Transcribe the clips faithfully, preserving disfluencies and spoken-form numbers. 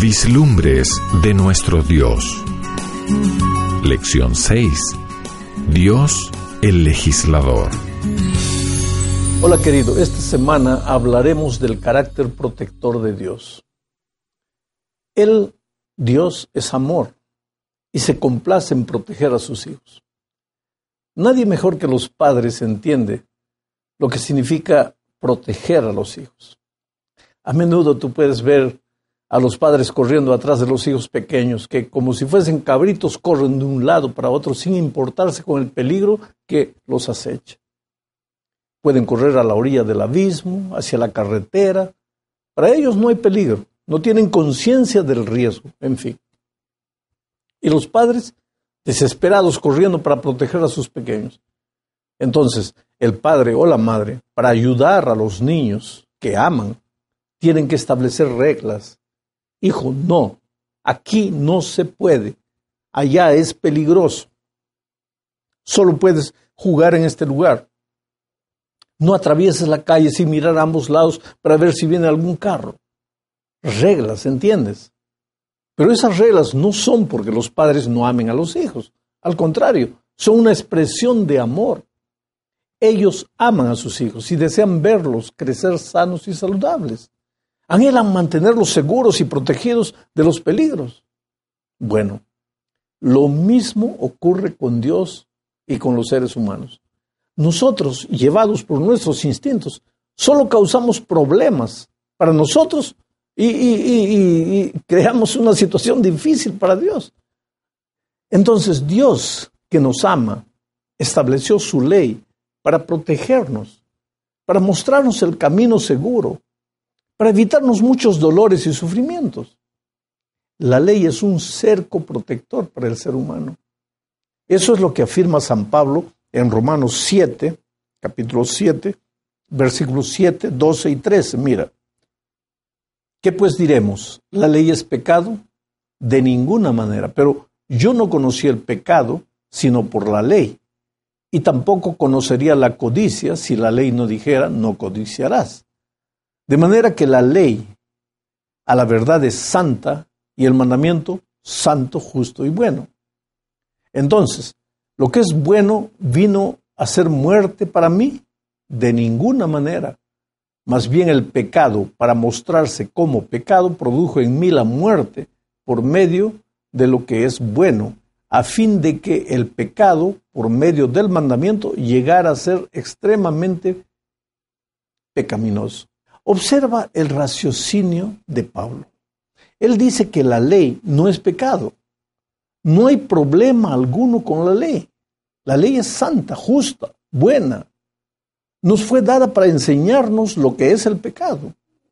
Vislumbres de nuestro Dios. Lección seis. Dios, el legislador. Hola querido, esta semana hablaremos del carácter protector de Dios. Él, Dios, es amor y se complace en proteger a sus hijos. Nadie mejor que los padres entiende lo que significa proteger a los hijos. A menudo tú puedes ver a los padres corriendo atrás de los hijos pequeños, que como si fuesen cabritos corren de un lado para otro sin importarse con el peligro que los acecha. Pueden correr a la orilla del abismo, hacia la carretera. Para ellos no hay peligro, no tienen conciencia del riesgo, en fin. Y los padres, desesperados, corriendo para proteger a sus pequeños. Entonces, el padre o la madre, para ayudar a los niños que aman, tienen que establecer reglas. Hijo, no, aquí no se puede, allá es peligroso. Solo puedes jugar en este lugar. No atravieses la calle sin mirar a ambos lados para ver si viene algún carro. Reglas, ¿entiendes? Pero esas reglas no son porque los padres no amen a los hijos. Al contrario, son una expresión de amor. Ellos aman a sus hijos y desean verlos crecer sanos y saludables. Anhelan mantenerlos seguros y protegidos de los peligros. Bueno, lo mismo ocurre con Dios y con los seres humanos. Nosotros, llevados por nuestros instintos, solo causamos problemas para nosotros y, y, y, y creamos una situación difícil para Dios. Entonces Dios, que nos ama, estableció su ley para protegernos, para mostrarnos el camino seguro, para evitarnos muchos dolores y sufrimientos. La ley es un cerco protector para el ser humano. Eso es lo que afirma San Pablo en Romanos siete, capítulo siete, versículos siete, doce y trece. Mira, ¿qué pues diremos? ¿La ley es pecado? De ninguna manera, pero yo no conocí el pecado sino por la ley, y tampoco conocería la codicia si la ley no dijera, no codiciarás. De manera que la ley a la verdad es santa y el mandamiento santo, justo y bueno. Entonces, ¿lo que es bueno vino a ser muerte para mí? De ninguna manera. Más bien el pecado, para mostrarse como pecado, produjo en mí la muerte por medio de lo que es bueno, a fin de que el pecado, por medio del mandamiento, llegara a ser extremadamente pecaminoso. Observa el raciocinio de Pablo. Él dice que la ley no es pecado. No hay problema alguno con la ley. La ley es santa, justa, buena. Nos fue dada para enseñarnos lo que es el pecado.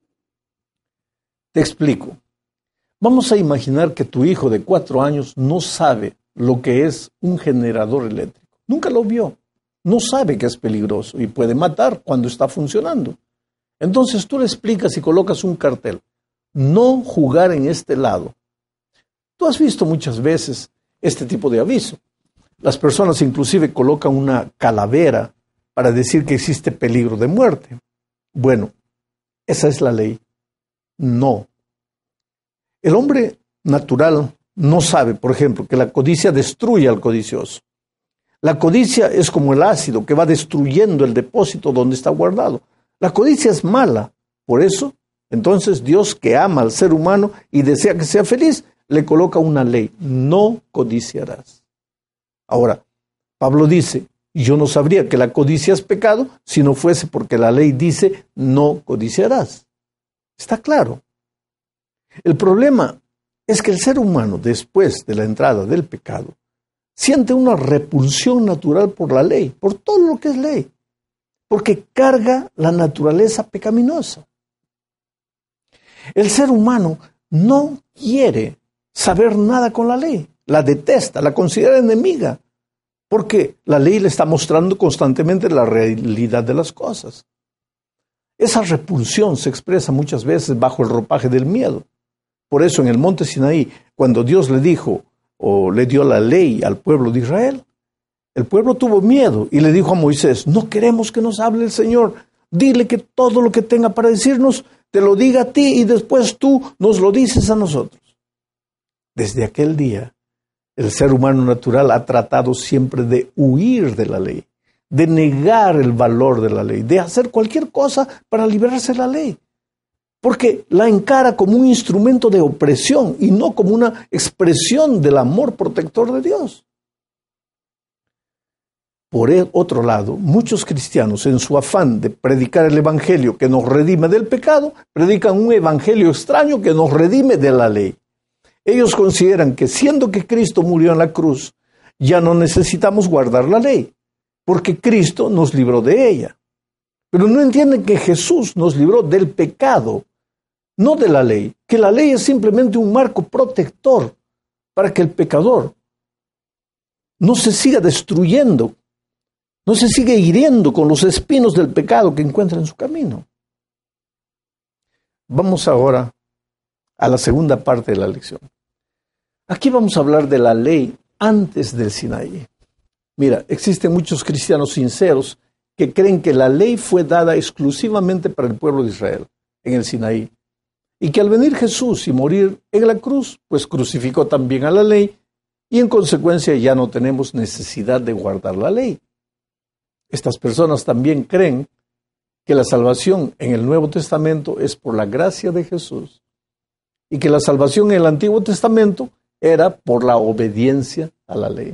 Te explico. Vamos a imaginar que tu hijo de cuatro años no sabe lo que es un generador eléctrico. Nunca lo vio. No sabe que es peligroso y puede matar cuando está funcionando. Entonces tú le explicas y colocas un cartel. No jugar en este lado. Tú has visto muchas veces este tipo de aviso. Las personas inclusive colocan una calavera para decir que existe peligro de muerte. Bueno, esa es la ley. No. El hombre natural no sabe, por ejemplo, que la codicia destruye al codicioso. La codicia es como el ácido que va destruyendo el depósito donde está guardado. La codicia es mala. Por eso, entonces Dios, que ama al ser humano y desea que sea feliz, le coloca una ley. No codiciarás. Ahora, Pablo dice, yo no sabría que la codicia es pecado si no fuese porque la ley dice, no codiciarás. Está claro. El problema es que el ser humano, después de la entrada del pecado, siente una repulsión natural por la ley, por todo lo que es ley, porque carga la naturaleza pecaminosa. El ser humano no quiere saber nada con la ley, la detesta, la considera enemiga, porque la ley le está mostrando constantemente la realidad de las cosas. Esa repulsión se expresa muchas veces bajo el ropaje del miedo. Por eso en el monte Sinaí, cuando Dios le dijo o le dio la ley al pueblo de Israel, el pueblo tuvo miedo y le dijo a Moisés, no queremos que nos hable el Señor, dile que todo lo que tenga para decirnos te lo diga a ti y después tú nos lo dices a nosotros. Desde aquel día, el ser humano natural ha tratado siempre de huir de la ley, de negar el valor de la ley, de hacer cualquier cosa para librarse de la ley, porque la encara como un instrumento de opresión y no como una expresión del amor protector de Dios. Por el otro lado, muchos cristianos, en su afán de predicar el evangelio que nos redime del pecado, predican un evangelio extraño que nos redime de la ley. Ellos consideran que siendo que Cristo murió en la cruz, ya no necesitamos guardar la ley, porque Cristo nos libró de ella. Pero no entienden que Jesús nos libró del pecado, no de la ley, que la ley es simplemente un marco protector para que el pecador no se siga destruyendo, no se siga hiriendo con los espinos del pecado que encuentra en su camino. Vamos ahora a la segunda parte de la lección. Aquí vamos a hablar de la ley antes del Sinaí. Mira, existen muchos cristianos sinceros que creen que la ley fue dada exclusivamente para el pueblo de Israel en el Sinaí, y que al venir Jesús y morir en la cruz, pues crucificó también a la ley, y en consecuencia ya no tenemos necesidad de guardar la ley. Estas personas también creen que la salvación en el Nuevo Testamento es por la gracia de Jesús, y que la salvación en el Antiguo Testamento era por la obediencia a la ley.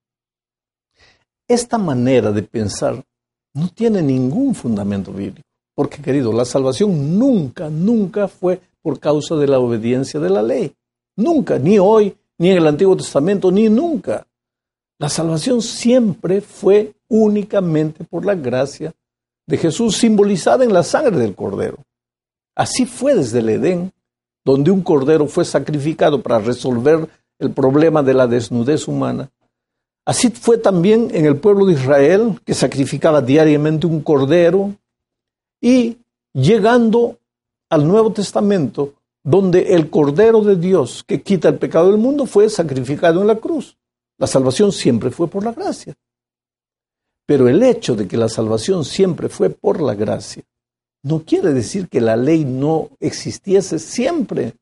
Esta manera de pensar no tiene ningún fundamento bíblico, porque, querido, la salvación nunca, nunca fue por causa de la obediencia de la ley. Nunca, ni hoy, ni en el Antiguo Testamento, ni nunca. La salvación siempre fue únicamente por la gracia de Jesús, simbolizada en la sangre del Cordero. Así fue desde el Edén, donde un cordero fue sacrificado para resolver el problema de la desnudez humana. Así fue también en el pueblo de Israel, que sacrificaba diariamente un cordero, y llegando al Nuevo Testamento, donde el Cordero de Dios que quita el pecado del mundo fue sacrificado en la cruz. La salvación siempre fue por la gracia. Pero el hecho de que la salvación siempre fue por la gracia no quiere decir que la ley no existiese siempre.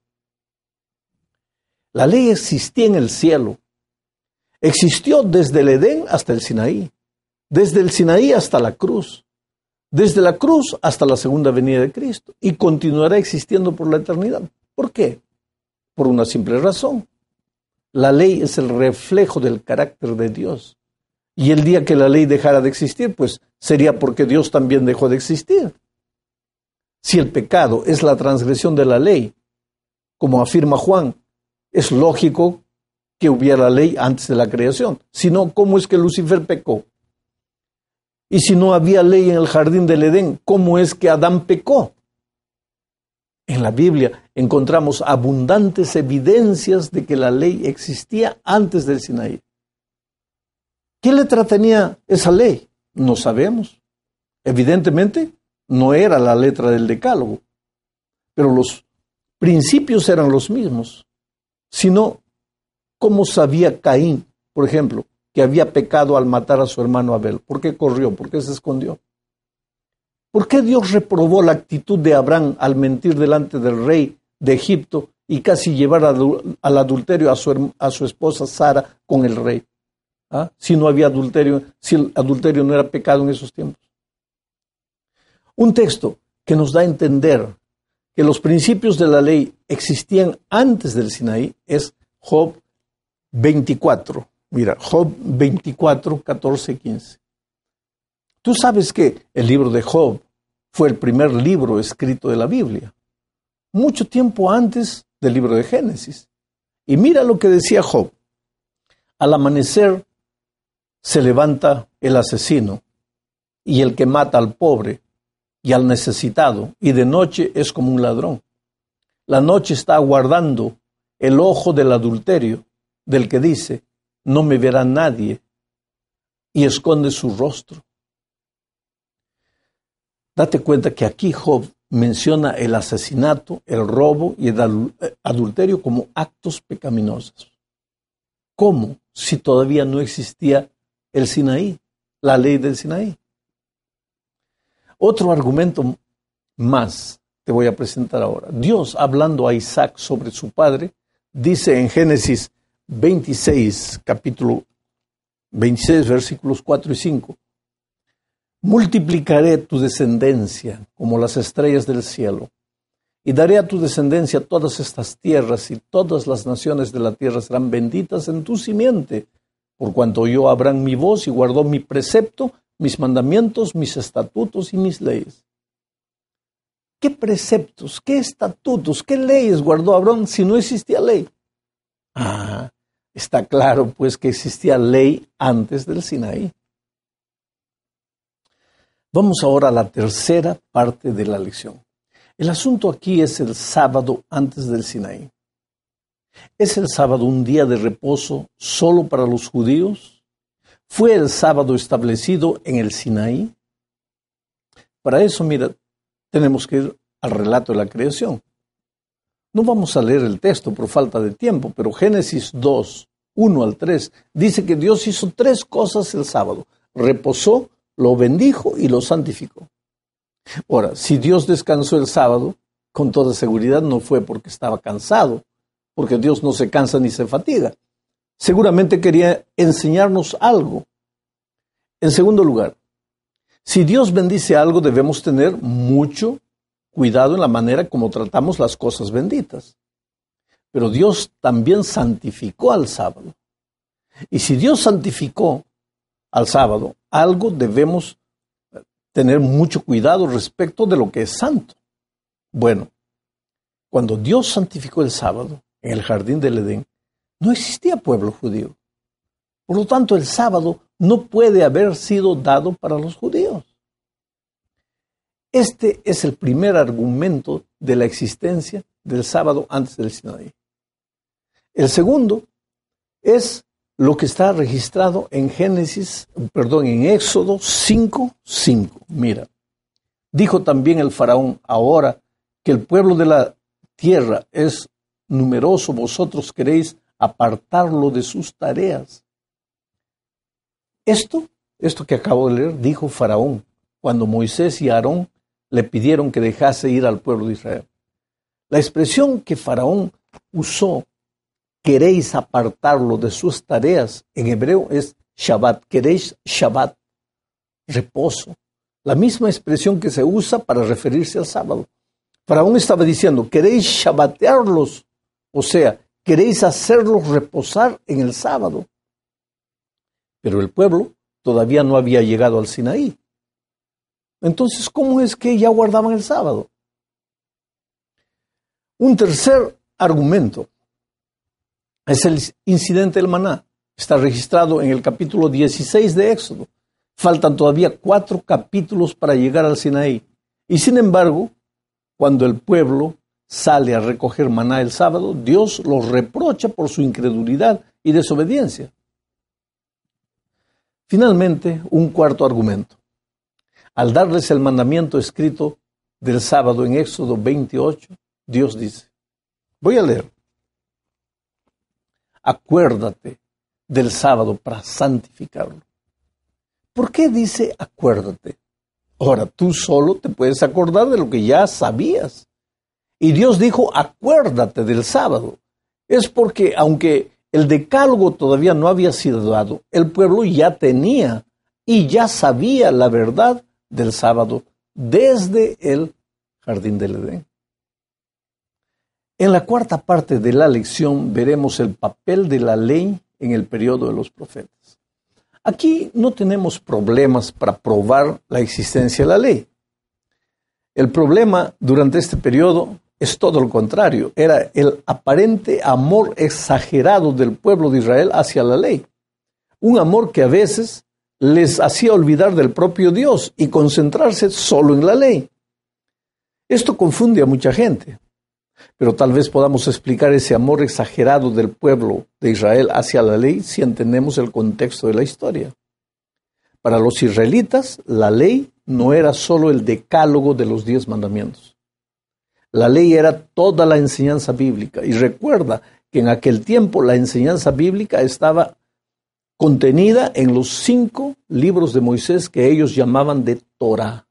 La ley existía en el cielo. Existió desde el Edén hasta el Sinaí, desde el Sinaí hasta la cruz, desde la cruz hasta la segunda venida de Cristo, y continuará existiendo por la eternidad. ¿Por qué? Por una simple razón. La ley es el reflejo del carácter de Dios. Y el día que la ley dejara de existir, pues sería porque Dios también dejó de existir. Si el pecado es la transgresión de la ley, como afirma Juan, es lógico que hubiera ley antes de la creación. Si no, ¿cómo es que Lucifer pecó? Y si no había ley en el jardín del Edén, ¿cómo es que Adán pecó? En la Biblia encontramos abundantes evidencias de que la ley existía antes del Sinaí. ¿Qué letra tenía esa ley? No sabemos. Evidentemente, no era la letra del Decálogo, pero los principios eran los mismos. Sino, ¿cómo sabía Caín, por ejemplo, que había pecado al matar a su hermano Abel? ¿Por qué corrió? ¿Por qué se escondió? ¿Por qué Dios reprobó la actitud de Abraham al mentir delante del rey de Egipto y casi llevar al adulterio a su, a su esposa Sara con el rey? ¿Ah? Si no había adulterio, si el adulterio no era pecado en esos tiempos. Un texto que nos da a entender que los principios de la ley existían antes del Sinaí es Job veinticuatro. Mira, Job veinticuatro, catorce y quince. Tú sabes que el libro de Job fue el primer libro escrito de la Biblia, mucho tiempo antes del libro de Génesis. Y mira lo que decía Job. Al amanecer se levanta el asesino y el que mata al pobre y al necesitado, y de noche es como un ladrón. La noche está aguardando el ojo del adulterio, del que dice, no me verá nadie, y esconde su rostro. Date cuenta que aquí Job menciona el asesinato, el robo y el adulterio como actos pecaminosos. ¿Cómo? Si todavía no existía el Sinaí, la ley del Sinaí. Otro argumento más te voy a presentar ahora. Dios, hablando a Isaac sobre su padre, dice en Génesis veintiséis, capítulo veintiséis, versículos cuatro y cinco. Multiplicaré tu descendencia como las estrellas del cielo, y daré a tu descendencia todas estas tierras, y todas las naciones de la tierra serán benditas en tu simiente, por cuanto oyó Abraham mi voz y guardó mi precepto, mis mandamientos, mis estatutos y mis leyes. ¿Qué preceptos, qué estatutos, qué leyes guardó Abraham si no existía ley? Ah, está claro pues que existía ley antes del Sinaí. Vamos ahora a la tercera parte de la lección. El asunto aquí es el sábado antes del Sinaí. ¿Es el sábado un día de reposo solo para los judíos? ¿Fue el sábado establecido en el Sinaí? Para eso, mira, tenemos que ir al relato de la creación. No vamos a leer el texto por falta de tiempo, pero Génesis dos, uno al tres, dice que Dios hizo tres cosas el sábado. Reposó, lo bendijo y lo santificó. Ahora, si Dios descansó el sábado, con toda seguridad no fue porque estaba cansado, porque Dios no se cansa ni se fatiga. Seguramente quería enseñarnos algo. En segundo lugar, si Dios bendice algo, debemos tener mucho cuidado en la manera como tratamos las cosas benditas. Pero Dios también santificó al sábado. Y si Dios santificó al sábado, algo debemos tener mucho cuidado respecto de lo que es santo. Bueno, cuando Dios santificó el sábado en el jardín del Edén, no existía pueblo judío. Por lo tanto, el sábado no puede haber sido dado para los judíos. Este es el primer argumento de la existencia del sábado antes del Sinaí. El segundo es lo que está registrado en Génesis, perdón, en Éxodo cinco, cinco. Mira, dijo también el faraón, ahora que el pueblo de la tierra es numeroso, vosotros queréis apartarlo de sus tareas. Esto, esto que acabo de leer, dijo faraón, cuando Moisés y Aarón le pidieron que dejase ir al pueblo de Israel. La expresión que faraón usó, queréis apartarlo de sus tareas, en hebreo es Shabbat, queréis Shabbat, reposo. La misma expresión que se usa para referirse al sábado. Faraón estaba diciendo, queréis shabbatearlos, o sea, queréis hacerlos reposar en el sábado. Pero el pueblo todavía no había llegado al Sinaí. Entonces, ¿cómo es que ya guardaban el sábado? Un tercer argumento es el incidente del maná. Está registrado en el capítulo dieciséis de Éxodo. Faltan todavía cuatro capítulos para llegar al Sinaí. Y sin embargo, cuando el pueblo sale a recoger maná el sábado, Dios los reprocha por su incredulidad y desobediencia. Finalmente, un cuarto argumento. Al darles el mandamiento escrito del sábado en Éxodo veintiocho, Dios dice, voy a leer, acuérdate del sábado para santificarlo. ¿Por qué dice acuérdate? Ahora, tú solo te puedes acordar de lo que ya sabías. Y Dios dijo, acuérdate del sábado. Es porque, aunque el decálogo todavía no había sido dado, el pueblo ya tenía y ya sabía la verdad del sábado desde el jardín del Edén. En la cuarta parte de la lección veremos el papel de la ley en el periodo de los profetas. Aquí no tenemos problemas para probar la existencia de la ley. El problema durante este periodo es todo lo contrario. Era el aparente amor exagerado del pueblo de Israel hacia la ley. Un amor que a veces les hacía olvidar del propio Dios y concentrarse solo en la ley. Esto confunde a mucha gente, pero tal vez podamos explicar ese amor exagerado del pueblo de Israel hacia la ley si entendemos el contexto de la historia. Para los israelitas, la ley no era solo el decálogo de los diez mandamientos. La ley era toda la enseñanza bíblica. Y recuerda que en aquel tiempo la enseñanza bíblica estaba contenida en los cinco libros de Moisés que ellos llamaban de Torá.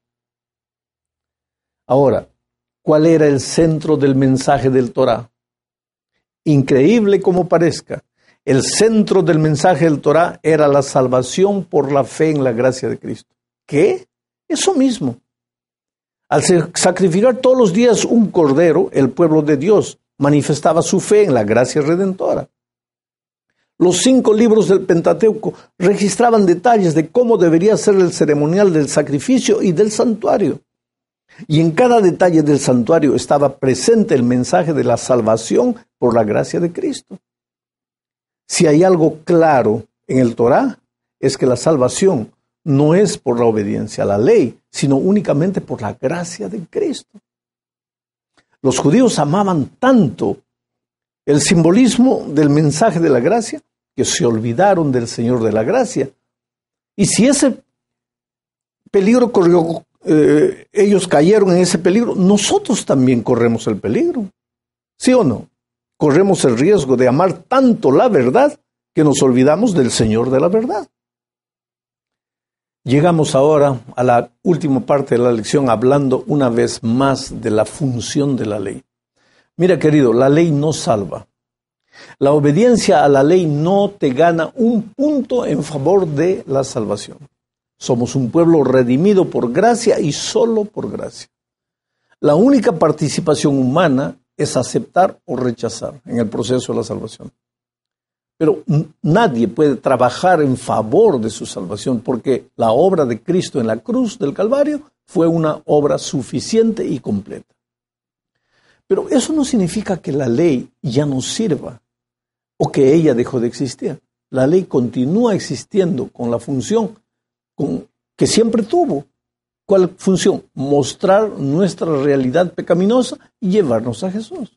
Ahora, ¿cuál era el centro del mensaje del Torá? Increíble como parezca, el centro del mensaje del Torá era la salvación por la fe en la gracia de Cristo. ¿Qué? Eso mismo. Al sacrificar todos los días un cordero, el pueblo de Dios manifestaba su fe en la gracia redentora. Los cinco libros del Pentateuco registraban detalles de cómo debería ser el ceremonial del sacrificio y del santuario. Y en cada detalle del santuario estaba presente el mensaje de la salvación por la gracia de Cristo. Si hay algo claro en el Torá, es que la salvación no es por la obediencia a la ley, sino únicamente por la gracia de Cristo. Los judíos amaban tanto el simbolismo del mensaje de la gracia que se olvidaron del Señor de la gracia. Y si ese peligro corrió, eh, ellos cayeron en ese peligro, nosotros también corremos el peligro. ¿Sí o no? Corremos el riesgo de amar tanto la verdad que nos olvidamos del Señor de la verdad. Llegamos ahora a la última parte de la lección hablando una vez más de la función de la ley. Mira, querido, la ley no salva. La obediencia a la ley no te gana un punto en favor de la salvación. Somos un pueblo redimido por gracia y solo por gracia. La única participación humana es aceptar o rechazar en el proceso de la salvación. Pero nadie puede trabajar en favor de su salvación porque la obra de Cristo en la cruz del Calvario fue una obra suficiente y completa. Pero eso no significa que la ley ya no sirva o que ella dejó de existir. La ley continúa existiendo con la función con, que siempre tuvo. ¿Cuál función? Mostrar nuestra realidad pecaminosa y llevarnos a Jesús.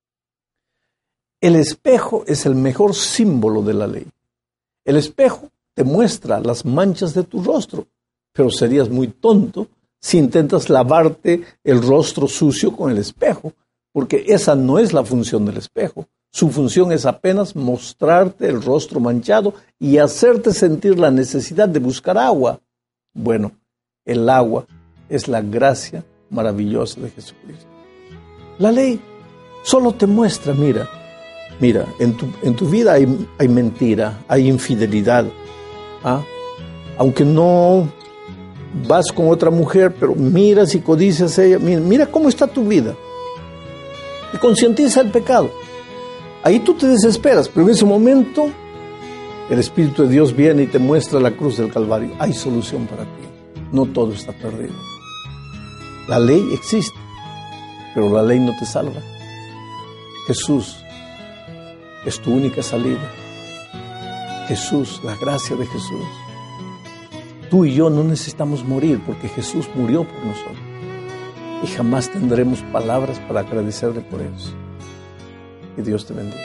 El espejo es el mejor símbolo de la ley. El espejo te muestra las manchas de tu rostro, pero serías muy tonto si intentas lavarte el rostro sucio con el espejo, porque esa no es la función del espejo. Su función es apenas mostrarte el rostro manchado y hacerte sentir la necesidad de buscar agua. Bueno, el agua es la gracia maravillosa de Jesucristo. La ley solo te muestra, mira, mira, en tu, en tu vida hay, hay mentira, hay infidelidad. ¿Ah? Aunque no vas con otra mujer, pero miras y codicias a ella, mira, mira cómo está tu vida. Te concientiza el pecado. Ahí tú te desesperas, pero en ese momento el Espíritu de Dios viene y te muestra la cruz del Calvario. Hay solución para ti. No todo está perdido. La ley existe, pero la ley no te salva. Jesús es tu única salida. Jesús, la gracia de Jesús. Tú y yo no necesitamos morir porque Jesús murió por nosotros. Y jamás tendremos palabras para agradecerle por eso. Que Dios te bendiga.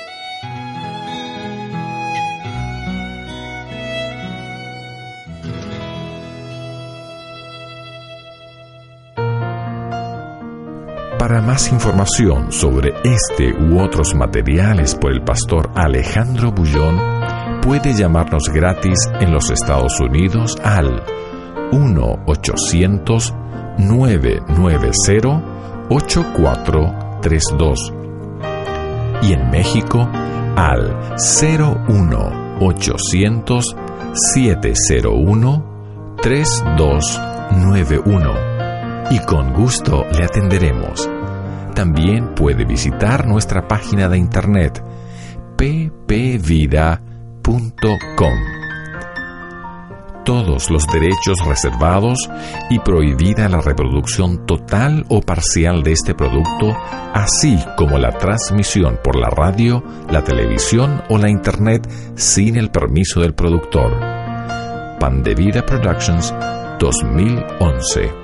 Para más información sobre este u otros materiales por el pastor Alejandro Bullón, puede llamarnos gratis en los Estados Unidos al uno ochocientos, nueve nueve cero, ocho cuatro tres dos y en México al cero uno ochocientos, siete cero uno, tres dos nueve uno y con gusto le atenderemos. También puede visitar nuestra página de internet p p vida punto com. Todos los derechos reservados y prohibida la reproducción total o parcial de este producto, así como la transmisión por la radio, la televisión o la internet sin el permiso del productor. Pan de Vida Productions dos mil once.